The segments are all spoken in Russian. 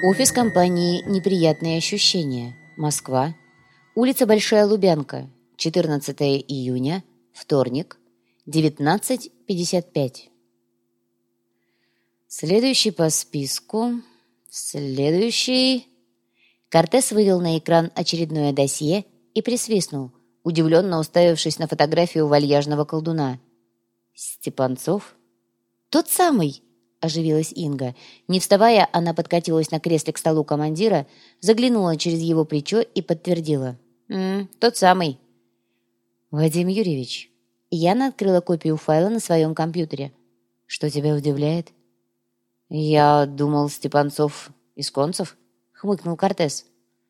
Офис компании «Неприятные ощущения», Москва, улица Большая Лубянка, 14 июня, вторник, 19:55. Следующий по списку. Следующий. Кортес вывел на экран очередное досье и присвистнул, удивленно уставившись на фотографию вальяжного колдуна. «Степанцов?» «Тот самый!» — оживилась Инга. Не вставая, она подкатилась на кресле к столу командира, заглянула через его плечо и подтвердила. Тот самый». «Вадим Юрьевич». Яна открыла копию файла на своем компьютере. «Что тебя удивляет?» «Я думал, Степанцов из концев», — хмыкнул Кортес.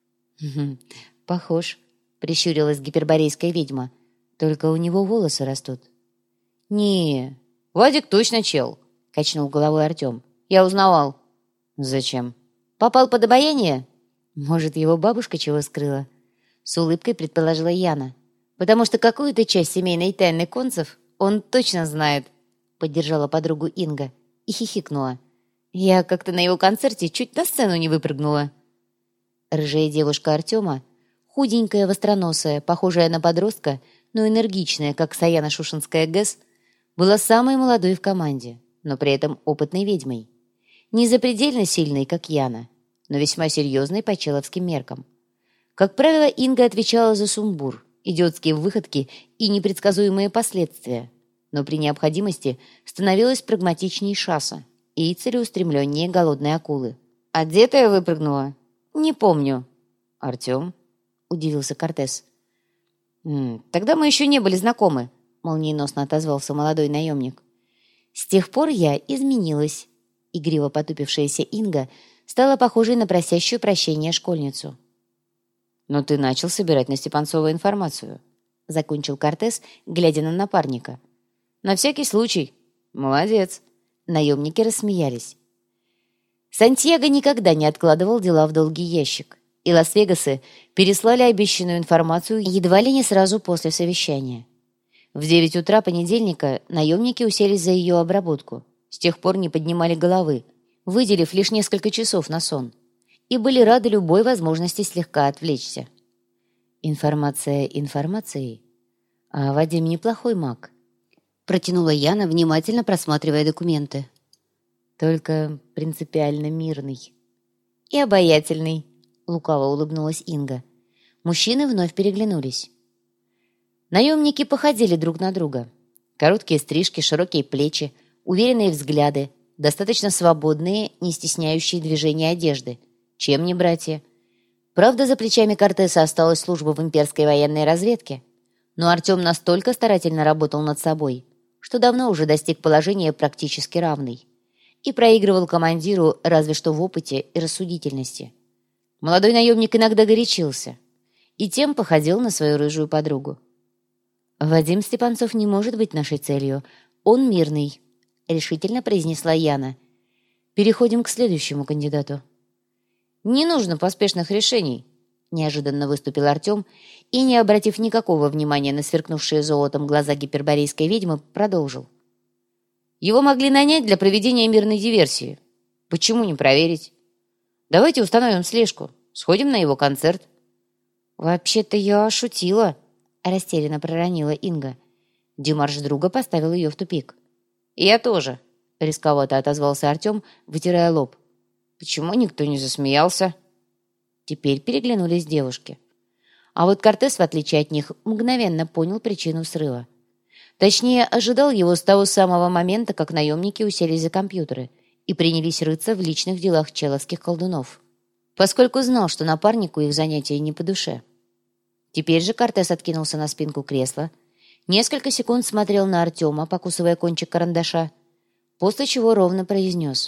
«Похож», — прищурилась гиперборейская ведьма. «Только у него волосы растут». «Не, Вадик точно чел», — качнул головой Артем. «Я узнавал». «Зачем?» «Попал под обаяние?» «Может, его бабушка чего скрыла?» С улыбкой предположила Яна. «Потому что какую-то часть семейной тайны концев он точно знает», — поддержала подругу Инга и хихикнула. «Я как-то на его концерте чуть на сцену не выпрыгнула». Рыжая девушка Артема, худенькая, востроносая, похожая на подростка, но энергичная, как Саяна Шушинская ГЭС, была самой молодой в команде, но при этом опытной ведьмой. Не запредельно сильной, как Яна, но весьма серьезной по человским меркам. Как правило, Инга отвечала за сумбур, идиотские выходки и непредсказуемые последствия, но при необходимости становилась прагматичнее шасса и целеустремленнее голодной акулы. «А где-то я выпрыгнула?» «Не помню». «Артем?» — удивился Кортес. «Тогда мы еще не были знакомы», — молниеносно отозвался молодой наемник. «С тех пор я изменилась». Игриво потупившаяся Инга стала похожей на просящую прощения школьницу. «Но ты начал собирать на Степанцова информацию», — закончил Кортес, глядя на напарника. «На всякий случай. Молодец». Наемники рассмеялись. Сантьяго никогда не откладывал дела в долгий ящик, и Лас-Вегасы переслали обещанную информацию едва ли не сразу после совещания. В 9 утра понедельника наемники уселись за ее обработку, с тех пор не поднимали головы, выделив лишь несколько часов на сон, и были рады любой возможности слегка отвлечься. Информация информацией, а Вадим неплохой маг. Протянула Яна, внимательно просматривая документы. Только принципиально мирный. И обаятельный, лукаво улыбнулась Инга. Мужчины вновь переглянулись. Наемники походили друг на друга. Короткие стрижки, широкие плечи, уверенные взгляды, достаточно свободные, не стесняющие движения одежды. Чем не братья? Правда, за плечами Кортеса осталась служба в имперской военной разведке. Но Артем настолько старательно работал над собой, что давно уже достиг положения практически равный. И проигрывал командиру разве что в опыте и рассудительности. Молодой наемник иногда горячился и тем походил на свою рыжую подругу. «Вадим Степанцов не может быть нашей целью. Он мирный», — решительно произнесла Яна. «Переходим к следующему кандидату». «Не нужно поспешных решений», — неожиданно выступил Артем и, не обратив никакого внимания на сверкнувшие золотом глаза гиперборейской ведьмы, продолжил. «Его могли нанять для проведения мирной диверсии. Почему не проверить? Давайте установим слежку, сходим на его концерт». «Вообще-то я шутила», — растерянно проронила Инга. Демарш друга поставил ее в тупик. «Я тоже», — рисковато отозвался Артем, вытирая лоб. «Почему никто не засмеялся?» Теперь переглянулись девушки. А вот Кортес, в отличие от них, мгновенно понял причину срыва. Точнее, ожидал его с того самого момента, как наемники уселись за компьютеры и принялись рыться в личных делах человских колдунов, поскольку знал, что напарнику их занятия не по душе. Теперь же Кортес откинулся на спинку кресла, несколько секунд смотрел на Артема, покусывая кончик карандаша, после чего ровно произнес.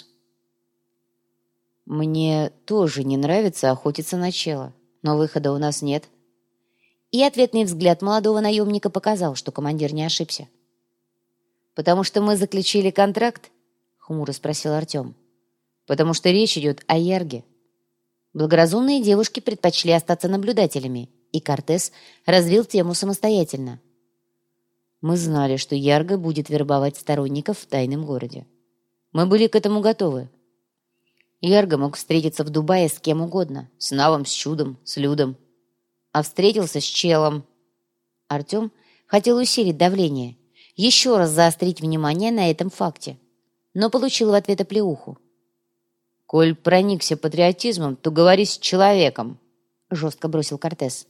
«Мне тоже не нравится охотиться на чела, но выхода у нас нет». И ответный взгляд молодого наемника показал, что командир не ошибся. «Потому что мы заключили контракт?» — хмуро спросил Артем. «Потому что речь идет о Ярге». Благоразумные девушки предпочли остаться наблюдателями, и Кортес развил тему самостоятельно. «Мы знали, что Ярга будет вербовать сторонников в тайном городе. Мы были к этому готовы. Ярго мог встретиться в Дубае с кем угодно. С Навом, с Чудом, с Людом. А встретился с челом. Артем хотел усилить давление, еще раз заострить внимание на этом факте, но получил в ответ оплеуху. «Коль проникся патриотизмом, то говори с человеком», — жестко бросил Кортес.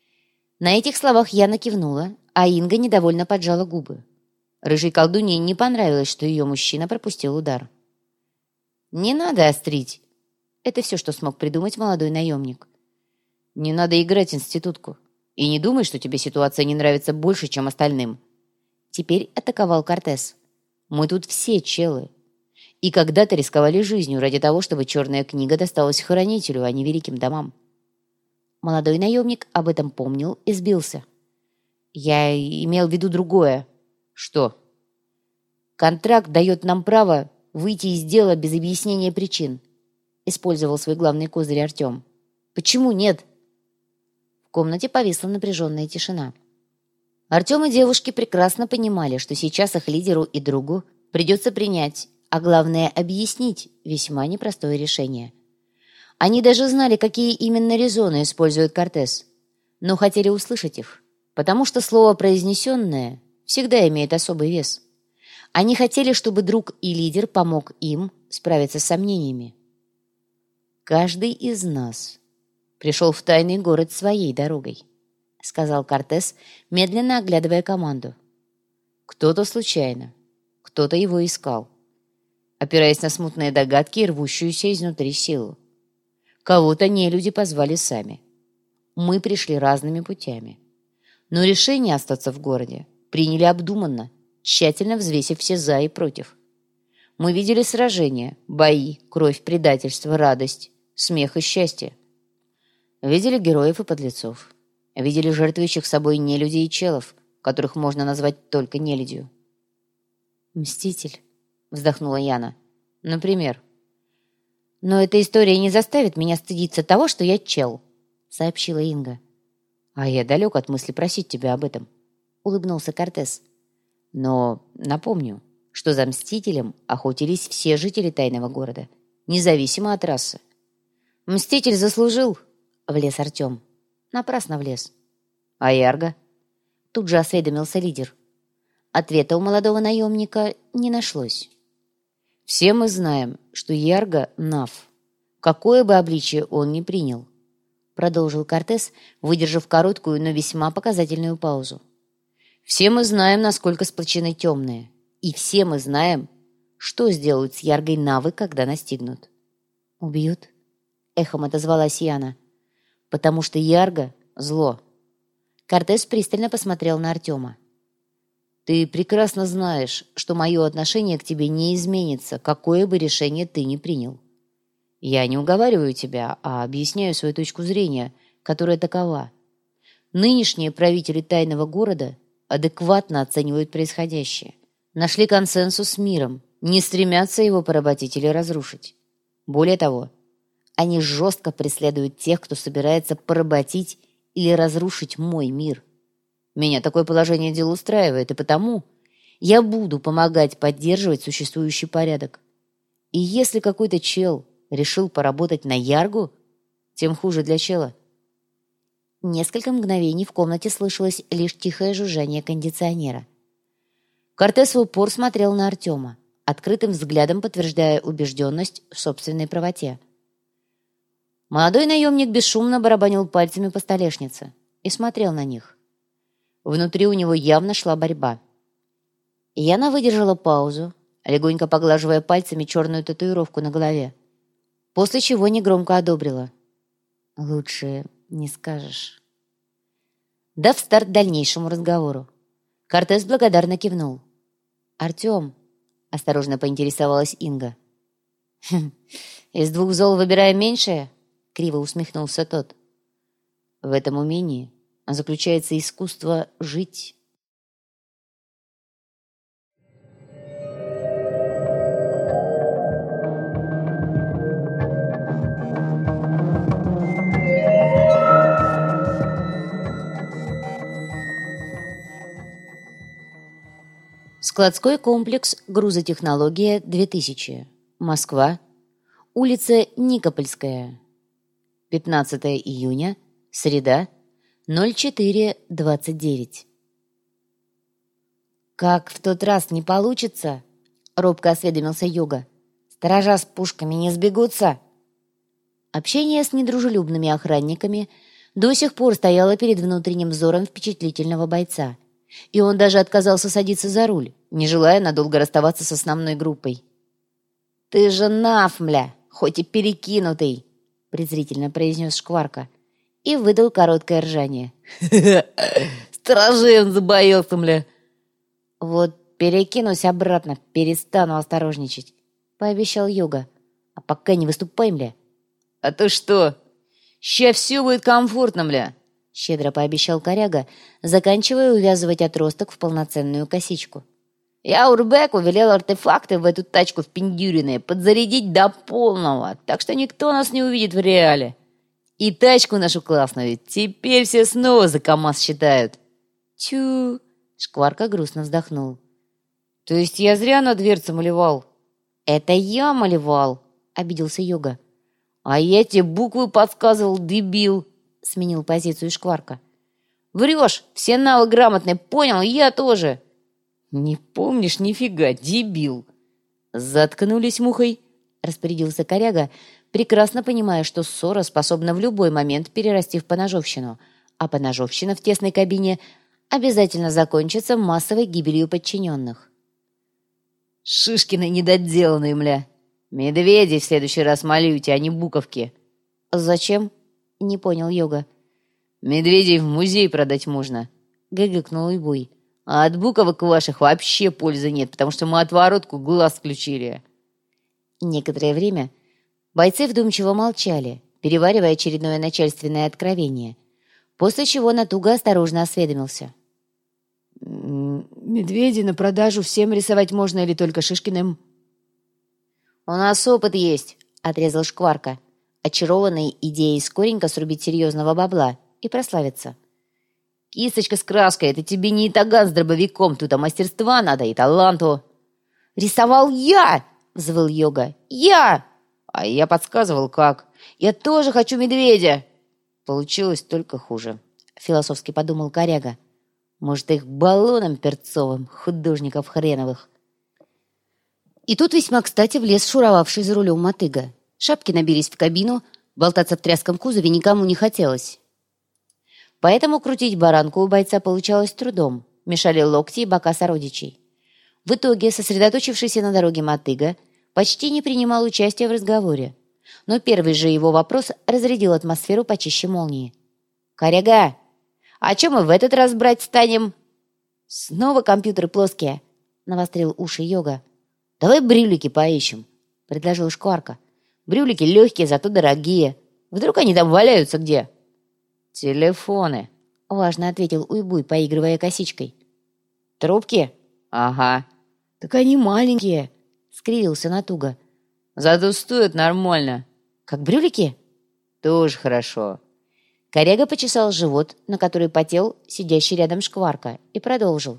На этих словах Яна кивнула, а Инга недовольно поджала губы. Рыжей колдунье не понравилось, что ее мужчина пропустил удар. «Не надо острить!» Это все, что смог придумать молодой наемник. «Не надо играть институтку. И не думай, что тебе ситуация не нравится больше, чем остальным». Теперь атаковал Кортес. «Мы тут все челы. И когда-то рисковали жизнью ради того, чтобы черная книга досталась хранителю, а не великим домам». Молодой наемник об этом помнил и сбился. «Я имел в виду другое». «Что?» «Контракт дает нам право выйти из дела без объяснения причин», использовал свой главный козырь Артем. «Почему нет?» В комнате повисла напряженная тишина. Артем и девушки прекрасно понимали, что сейчас их лидеру и другу придется принять, а главное объяснить весьма непростое решение. Они даже знали, какие именно резоны использует Кортес, но хотели услышать их, потому что слово произнесенное всегда имеет особый вес. Они хотели, чтобы друг и лидер помог им справиться с сомнениями. «Каждый из нас пришел в тайный город своей дорогой», — сказал Кортес, медленно оглядывая команду. «Кто-то случайно, кто-то его искал, опираясь на смутные догадки и рвущуюся изнутри силу. Кого-то нелюди позвали сами. Мы пришли разными путями. Но решение остаться в городе приняли обдуманно, тщательно взвесив все «за» и «против». Мы видели сражения, бои, кровь, предательство, радость, смех и счастье. Видели героев и подлецов. Видели жертвующих собой нелюдей и челов, которых можно назвать только нелюдью. «Мститель», — вздохнула Яна. «Например». «Но эта история не заставит меня стыдиться того, что я чел», — сообщила Инга. «А я далек от мысли просить тебя об этом», — улыбнулся Кортес. «Но напомню, что за Мстителем охотились все жители тайного города, независимо от расы». «Мститель заслужил», — влез Артем. Напрасно влез. «А Ярго?» Тут же осведомился лидер. Ответа у молодого наемника не нашлось. «Все мы знаем, что Ярго — Нав, какое бы обличие он ни принял», продолжил Кортес, выдержав короткую, но весьма показательную паузу. «Все мы знаем, насколько сплочены темные, и все мы знаем, что сделают с Яргой Навы, когда настигнут». «Убьют?» — эхом отозвалась Яна. «Потому что Ярго — зло». Кортес пристально посмотрел на Артема. «Ты прекрасно знаешь, что мое отношение к тебе не изменится, какое бы решение ты ни принял. Я не уговариваю тебя, а объясняю свою точку зрения, которая такова. Нынешние правители тайного города адекватно оценивают происходящее, нашли консенсус с миром, не стремятся его поработить или разрушить. Более того, они жестко преследуют тех, кто собирается поработить или разрушить мой мир. Меня такое положение дел устраивает, и потому я буду помогать поддерживать существующий порядок. И если какой-то чел решил поработать на Яргу, тем хуже для чела». Несколько мгновений в комнате слышалось лишь тихое жужжание кондиционера. Кортес в упор смотрел на Артема, открытым взглядом подтверждая убежденность в собственной правоте. Молодой наемник бесшумно барабанил пальцами по столешнице и смотрел на них. Внутри у него явно шла борьба. Яна выдержала паузу, легонько поглаживая пальцами черную татуировку на голове, после чего негромко одобрила. «Лучше не скажешь». Дав старт дальнейшему разговору, Кортес благодарно кивнул. «Артем», — осторожно поинтересовалась Инга. «Из двух зол выбираем меньшее?» — криво усмехнулся тот. «В этом умении заключается искусство жить». Складской комплекс «Грузотехнология-2000». Москва. Улица Никопольская. 15 июня, среда, 04:29. «Как в тот раз не получится?» — робко осведомился Йога. «Сторожа с пушками не сбегутся?» Общение с недружелюбными охранниками до сих пор стояло перед внутренним взором впечатлительного бойца, и он даже отказался садиться за руль, не желая надолго расставаться с основной группой. «Ты же нафмля, хоть и перекинутый!» — презрительно произнес Шкварка и выдал короткое ржание. «Сторожей он забоялся, мля!» «Вот перекинусь обратно, перестану осторожничать», — пообещал Йога. «А пока не выступай, мля». «А то что? Ща все будет комфортно, мля», — щедро пообещал коряга, заканчивая увязывать отросток в полноценную косичку. «Я Урбеку велел артефакты в эту тачку впендюренные подзарядить до полного, так что никто нас не увидит в реале. И тачку нашу классную теперь все снова за КамАЗ считают». «Тю!» — Шкварка грустно вздохнул. «То есть я зря на дверце малевал?» «Это я малевал», — обиделся Йога. «А я тебе буквы подсказывал, дебил», — сменил позицию Шкварка. «Врешь, все навы грамотные, понял, я тоже». «Не помнишь нифига, дебил!» «Заткнулись мухой», — распорядился коряга, прекрасно понимая, что ссора способна в любой момент перерасти в поножовщину, а поножовщина в тесной кабине обязательно закончится массовой гибелью подчиненных. «Шишкины недоделанные, мля! Медведей в следующий раз молюйте, а не буковки!» «Зачем?» — не понял Йога. «Медведей в музей продать можно», — гыгыкнул Уйбуй. «А от буковок ваших вообще пользы нет, потому что мы отворотку глаз включили». Некоторое время бойцы вдумчиво молчали, переваривая очередное начальственное откровение, после чего Натуга осторожно осведомился. «Медведей на продажу всем рисовать можно или только Шишкиным?» «У нас опыт есть», — отрезал Шкварка, очарованный идеей скоренько срубить серьезного бабла и прославиться. «Кисточка с краской — это тебе не итаган с дробовиком, тут мастерства надо и таланту». «Рисовал я!» — взвыл Йога. «Я!» «А я подсказывал, как. Я тоже хочу медведя!» «Получилось только хуже», — философски подумал коряга. «Может, их баллоном перцовым, художников хреновых». И тут весьма кстати влез шуровавший за рулем мотыга. Шапки набились в кабину, болтаться в тряском кузове никому не хотелось. Поэтому крутить баранку у бойца получалось трудом, мешали локти и бока сородичей. В итоге, сосредоточившийся на дороге мотыга почти не принимал участия в разговоре, но первый же его вопрос разрядил атмосферу почище молнии. «Коряга, а чем мы в этот раз брать станем?» «Снова компьютеры плоские», — навострил уши Йога. «Давай брюлики поищем», — предложил Шкварка. «Брюлики легкие, зато дорогие. Вдруг они там валяются где?» «Телефоны», — важно ответил Уйбуй, поигрывая косичкой. «Трубки? Ага». «Так они маленькие», — скривился Натуга. «Зато стоят нормально». «Как брюлики?» «Тоже хорошо». Коряга почесал живот, на который потел сидящий рядом Шкварка, и продолжил.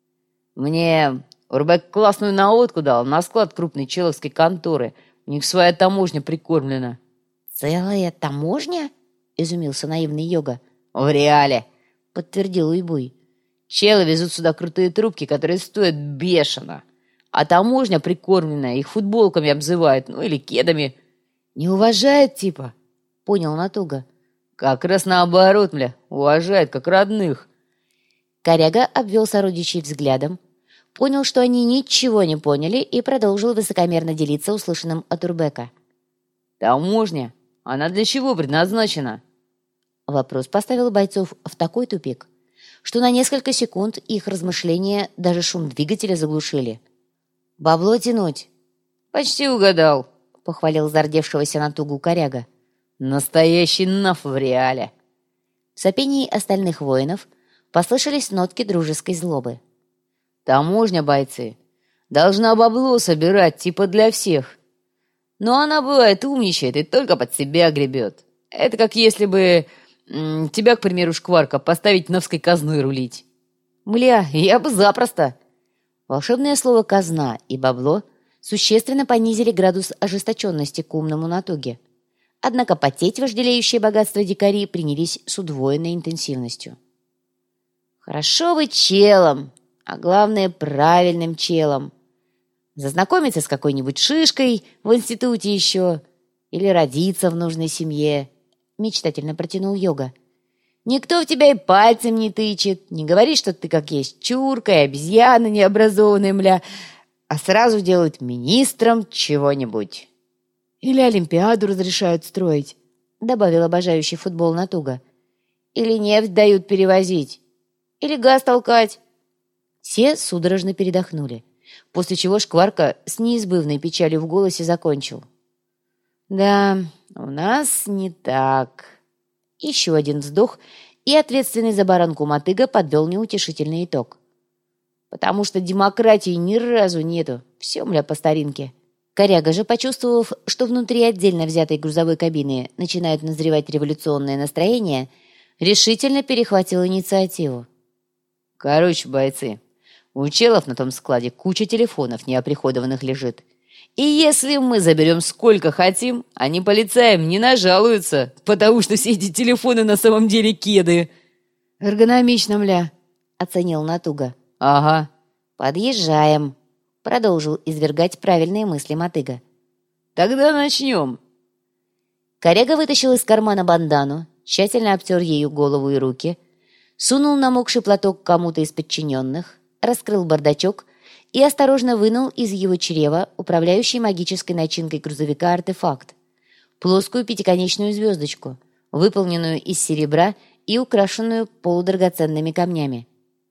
«Мне Урбек классную наводку дал на склад крупной человской конторы. У них своя таможня прикормлена». «Целая таможня?» — изумился наивный Йога. «В реале», — подтвердил Уйбуй. «Челы везут сюда крутые трубки, которые стоят бешено. А таможня прикормленная их футболками обзывает, ну или кедами». «Не уважает, типа?» — понял Натуга. «Как раз наоборот, мля, уважает, как родных». Коряга обвел сородичей взглядом, понял, что они ничего не поняли, и продолжил высокомерно делиться услышанным от Урбека. «Таможня? Она для чего предназначена?» Вопрос поставил бойцов в такой тупик, что на несколько секунд их размышления даже шум двигателя заглушили. «Бабло тянуть?» «Почти угадал», — похвалил зардевшегося Натугу коряга. «Настоящий наф в реале». В сопении остальных воинов послышались нотки дружеской злобы. «Таможня, бойцы, должна бабло собирать, типа для всех. Но она, бывает, умничает и только под себя гребет. Это как если бы тебя, к примеру, Шкварка, поставить навской казной рулить». «Мля, я бы запросто». Волшебное слово «казна» и «бабло» существенно понизили градус ожесточенности к умному натуге. Однако потеть вожделеющие богатства дикари принялись с удвоенной интенсивностью. «Хорошо быть челом, а главное, правильным челом. Зазнакомиться с какой-нибудь шишкой в институте еще или родиться в нужной семье», — мечтательно протянул Йога. «Никто в тебя и пальцем не тычет, не говорит, что ты как есть чурка и обезьяна необразованная, мля, а сразу делают министром чего-нибудь». «Или Олимпиаду разрешают строить», — добавил обожающий футбол Натуга. «Или нефть дают перевозить, или газ толкать». Все судорожно передохнули, после чего Шкварка с неизбывной печалью в голосе закончил. «Да, у нас не так». Еще один вздох, и ответственный за баранку мотыга подвел неутешительный итог. «Потому что демократии ни разу нету. Все, мля, по старинке». Коряга же, почувствовав, что внутри отдельно взятой грузовой кабины начинают назревать революционное настроение, решительно перехватил инициативу. «Короче, бойцы, у челов на том складе куча телефонов неоприходованных лежит. И если мы заберем сколько хотим, они полицаям не нажалуются, потому что все эти телефоны на самом деле кеды». «Эргономично, мля», — оценил Натуга. «Ага». «Подъезжаем», — продолжил извергать правильные мысли мотыга. «Тогда начнем». Коряга вытащил из кармана бандану, тщательно обтер ею голову и руки, сунул намокший платок кому-то из подчиненных, раскрыл бардачок и осторожно вынул из его чрева управляющий магической начинкой грузовика артефакт, плоскую пятиконечную звездочку, выполненную из серебра и украшенную полудрагоценными камнями.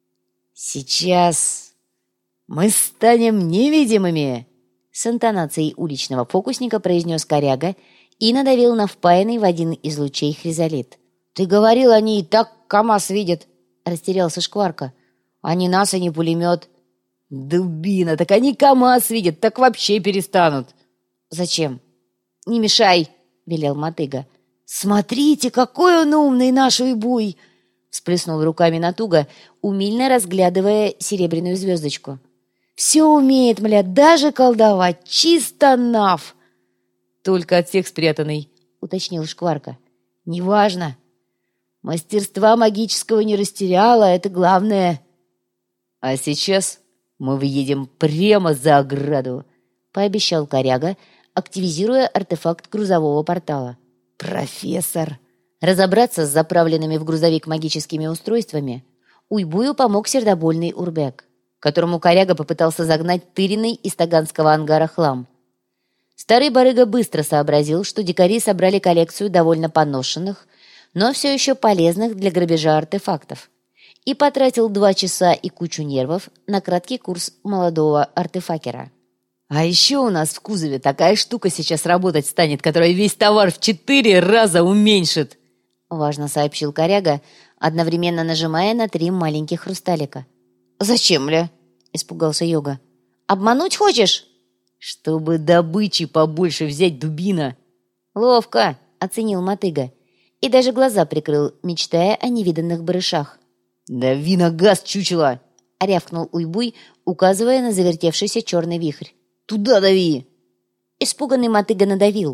«Сейчас мы станем невидимыми!» С интонацией уличного фокусника произнес Коряга и надавил на впаянный в один из лучей хризолит. «Ты говорил, они и так КамАЗ видят!» — растерялся Шкварка. «Они нас, а не пулемет!» «Дубина, так они КамАЗ видят, так вообще перестанут!» «Зачем?» «Не мешай!» — велел мотыга. «Смотрите, какой он умный, наш уйбуй!» — всплеснул руками Натуга, умильно разглядывая серебряную звездочку. «Все умеет, мля, даже колдовать, чисто нав!» «Только от всех спрятанный», — уточнил Шкварка. «Неважно. Мастерства магического не растеряла, это главное». «А сейчас мы въедем прямо за ограду», — пообещал Коряга, активизируя артефакт грузового портала. «Профессор!» Разобраться с заправленными в грузовик магическими устройствами Уйбую помог сердобольный Урбек, которому Коряга попытался загнать тыренный из таганского ангара хлам. Старый барыга быстро сообразил, что дикари собрали коллекцию довольно поношенных, но все еще полезных для грабежа артефактов, и потратил 2 часа и кучу нервов на краткий курс молодого артефакера. «А еще у нас в кузове такая штука сейчас работать станет, которая весь товар в 4 раза уменьшит», — важно сообщил Коряга, одновременно нажимая на 3 маленьких хрусталика. «Зачем, ля?» — испугался Йога. «Обмануть хочешь?» «Чтобы добычи побольше взять, дубина». «Ловко», — оценил мотыга, и даже глаза прикрыл, мечтая о невиданных барышах. «Дави на газ, чучело!» — рявкнул Уйбуй, указывая на завертевшийся черный вихрь. «Туда дави!» Испуганный мотыга надавил.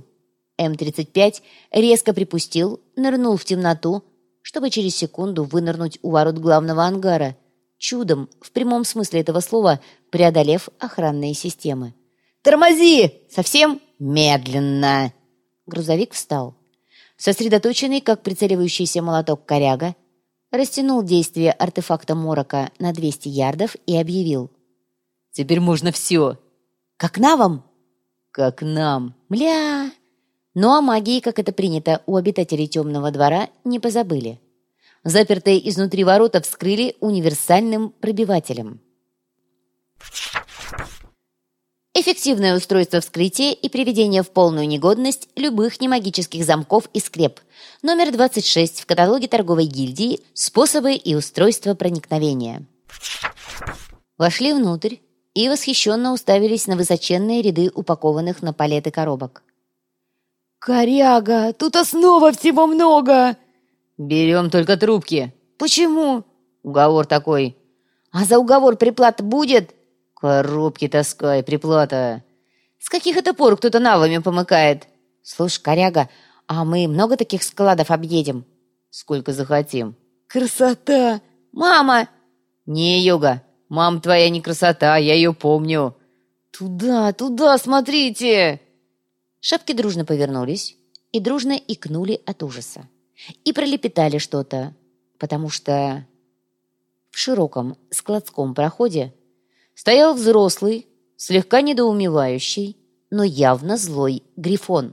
М-35 резко припустил, нырнул в темноту, чтобы через секунду вынырнуть у ворот главного ангара, чудом, в прямом смысле этого слова, преодолев охранные системы. «Тормози! Совсем медленно!» Грузовик встал. Сосредоточенный, как прицеливающийся молоток Коряга, растянул действие артефакта морока на 200 ярдов и объявил. «Теперь можно все!» «Как навам?» «Как нам!» «Мля!» Но о магии, как это принято у обитателей темного двора, не позабыли. Запертые изнутри ворота вскрыли универсальным пробивателем. Эффективное устройство вскрытия и приведения в полную негодность любых немагических замков и скреп. Номер 26 в каталоге торговой гильдии «Способы и устройства проникновения». Вошли внутрь и восхищенно уставились на высоченные ряды упакованных на палеты коробок. «Коряга, тут снова всего много!» «Берем только трубки». «Почему?» «Уговор такой». «А за уговор приплата будет?» «Коробки таскай, приплата». С каких это пор кто-то навами помыкает? Слушай, коряга, а мы много таких складов объедем? Сколько захотим. Красота! Мама! Не, Йога, мама твоя не красота, я ее помню. Туда, туда, смотрите! Шапки дружно повернулись и дружно икнули от ужаса. И пролепетали что-то, потому что в широком складском проходе стоял взрослый, слегка недоумевающий, но явно злой грифон.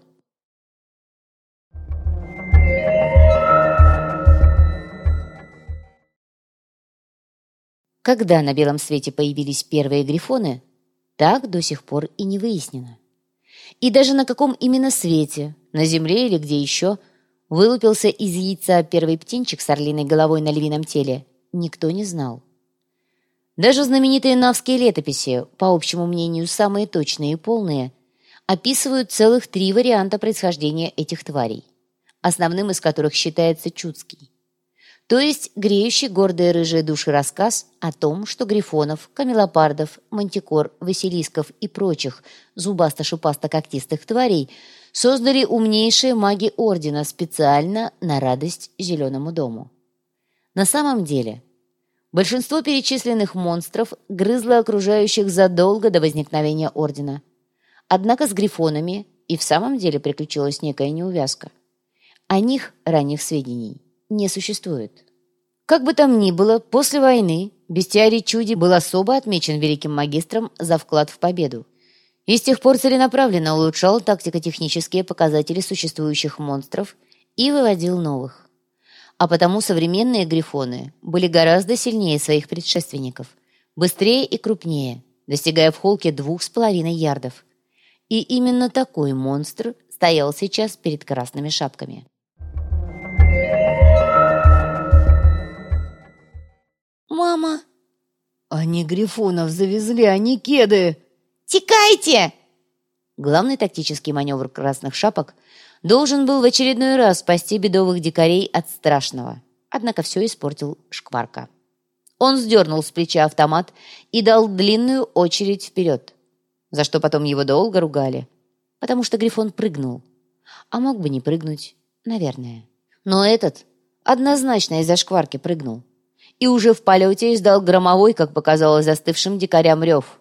Когда на белом свете появились первые грифоны, так до сих пор и не выяснено. И даже на каком именно свете, на земле или где еще, вылупился из яйца первый птенчик с орлиной головой на львином теле, никто не знал. Даже знаменитые навские летописи, по общему мнению самые точные и полные, описывают целых 3 варианта происхождения этих тварей, основным из которых считается чудский. То есть греющий гордые рыжие души рассказ о том, что грифонов, камелопардов, мантикор, василисков и прочих зубасто-шипасто-когтистых тварей создали умнейшие маги Ордена специально на радость Зеленому дому. На самом деле, большинство перечисленных монстров грызло окружающих задолго до возникновения Ордена. Однако с грифонами и в самом деле приключилась некая неувязка. О них ранних сведений не существует. Как бы там ни было, после войны бестиарий Чуди был особо отмечен великим магистром за вклад в победу. И с тех пор целенаправленно улучшал тактико-технические показатели существующих монстров и выводил новых. А потому современные грифоны были гораздо сильнее своих предшественников, быстрее и крупнее, достигая в холке 2,5 ярдов. И именно такой монстр стоял сейчас перед красными шапками. «Мама!» «Они грифонов завезли, а не кеды!» «Текайте!» Главный тактический маневр красных шапок должен был в очередной раз спасти бедовых дикарей от страшного. Однако все испортил Шкварка. Он сдернул с плеча автомат и дал длинную очередь вперед, за что потом его долго ругали, потому что грифон прыгнул. А мог бы не прыгнуть, наверное. Но этот однозначно из-за Шкварки прыгнул. И уже в полете издал громовой, как показалось застывшим дикарям, рев.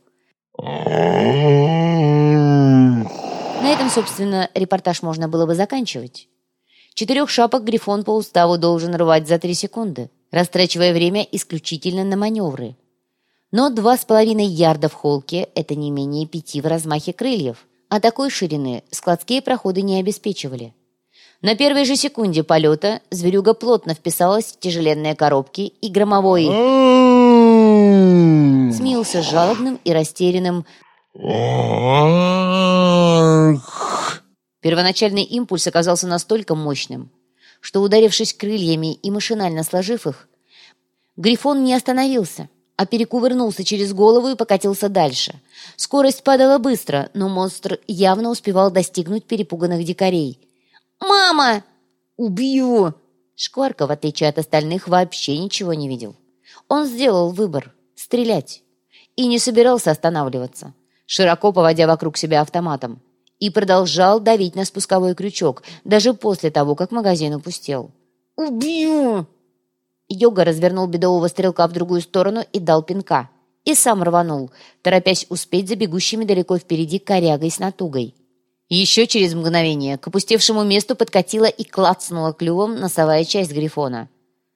На этом, собственно, репортаж можно было бы заканчивать. 4 шапок грифон по уставу должен рвать за 3 секунды, растрачивая время исключительно на маневры. Но 2,5 ярда в холке – это не менее 5 в размахе крыльев, а такой ширины складские проходы не обеспечивали. На первой же секунде полета зверюга плотно вписалась в тяжеленные коробки, и громовой смился жалобным и растерянным. Первоначальный импульс оказался настолько мощным, что, ударившись крыльями и машинально сложив их, грифон не остановился, а перекувырнулся через голову и покатился дальше. Скорость падала быстро, но монстр явно успевал достигнуть перепуганных дикарей. «Мама! Убью!» Шкварка, в отличие от остальных, вообще ничего не видел. Он сделал выбор — стрелять. И не собирался останавливаться, широко поводя вокруг себя автоматом. И продолжал давить на спусковой крючок, даже после того, как магазин опустел. «Убью!» Йога развернул бедового стрелка в другую сторону и дал пинка. И сам рванул, торопясь успеть за бегущими далеко впереди корягой с натугой. Еще через мгновение к опустевшему месту подкатила и клацнула клювом носовая часть грифона.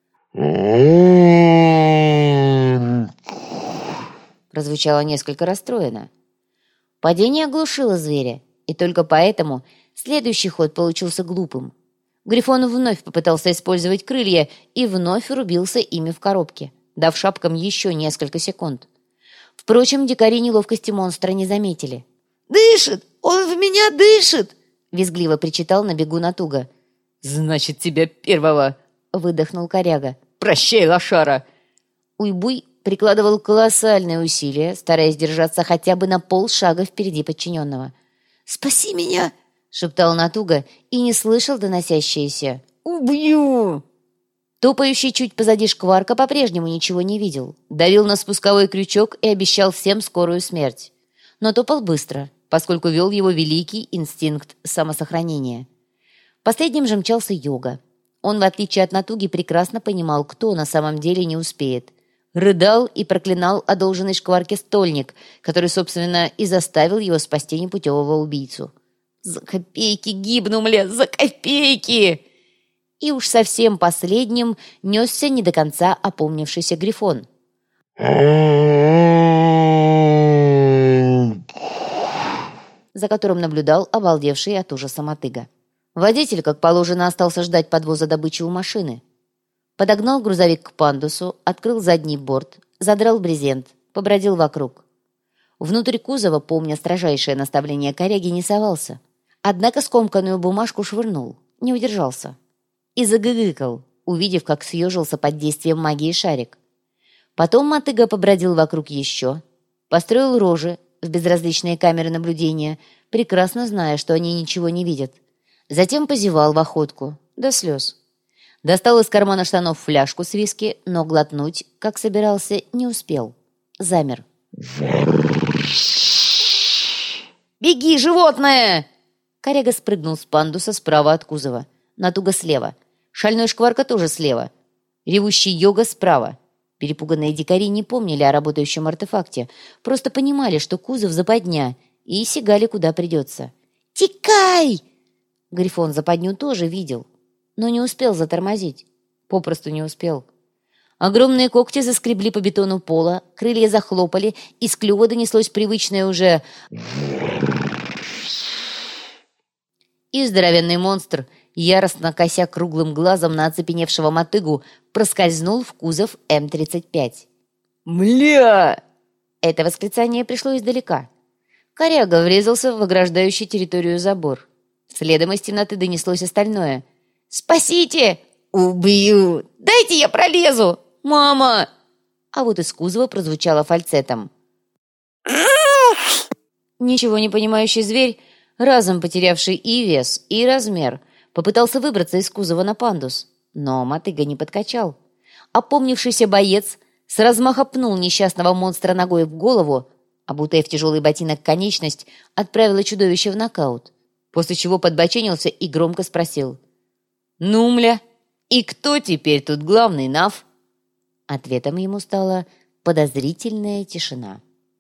Прозвучало несколько расстроенно. Падение оглушило зверя, и только поэтому следующий ход получился глупым. Грифон вновь попытался использовать крылья и вновь рубился ими в коробке, дав шапкам еще несколько секунд. Впрочем, дикари неловкости монстра не заметили. «Дышит! Он в меня дышит!» — визгливо причитал на бегу Натуга. «Значит, тебя первого!» — выдохнул коряга. «Прощай, лошара!» Уйбуй прикладывал колоссальные усилия, стараясь держаться хотя бы на полшага впереди подчиненного. «Спаси меня!» — шептал Натуга и не слышал доносящиеся «Убью!». Топающий чуть позади Шкварка по-прежнему ничего не видел, давил на спусковой крючок и обещал всем скорую смерть. Но топал быстро, поскольку вел его великий инстинкт самосохранения. Последним же мчался Йога. Он, в отличие от Натуги, прекрасно понимал, кто на самом деле не успеет. Рыдал и проклинал одолженный шкварке стольник, который, собственно, и заставил его спасти непутевого убийцу. «За копейки гибну, мля, за копейки!» И уж совсем последним несся не до конца опомнившийся Грифон. За которым наблюдал обалдевший от ужаса мотыга. Водитель, как положено, остался ждать подвоза добычи у машины. Подогнал грузовик к пандусу, открыл задний борт, задрал брезент, побродил вокруг. Внутрь кузова, помня строжайшее наставление коряги, не совался. Однако скомканную бумажку швырнул, не удержался. И загыгыкал, увидев, как съежился под действием магии шарик. Потом мотыга побродил вокруг еще, построил рожи в безразличные камеры наблюдения, прекрасно зная, что они ничего не видят. Затем позевал в охотку, до слез. Достал из кармана штанов фляжку с виски, но глотнуть, как собирался, не успел. Замер. «Беги, животное!» Коряга спрыгнул с пандуса справа от кузова. Натуга слева. Шальной шкварка тоже слева. Ревущий Йога справа. Перепуганные дикари не помнили о работающем артефакте, просто понимали, что кузов западня, и сигали куда придется. «Тикай!» Грифон западню тоже видел, но не успел затормозить. Попросту не успел. Огромные когти заскребли по бетону пола, крылья захлопали, из клюва донеслось привычное уже... И здоровенный монстр, яростно кося круглым глазом на оцепеневшего мотыгу, проскользнул в кузов М-35. «Мля!» Это восклицание пришло издалека. Коряга врезался в ограждающий территорию забор. Следом из темноты донеслось остальное. «Спасите! Убью! Дайте я пролезу! Мама!» А вот из кузова прозвучало фальцетом. Ничего не понимающий зверь, разом потерявший и вес, и размер, попытался выбраться из кузова на пандус, но мотыга не подкачал. Опомнившийся боец с размаха пнул несчастного монстра ногой в голову, обутая в тяжелый ботинок конечность, отправила чудовище в нокаут, после чего подбоченился и громко спросил: «Ну, мля, и кто теперь тут главный, Нав?» Ответом ему стала подозрительная тишина.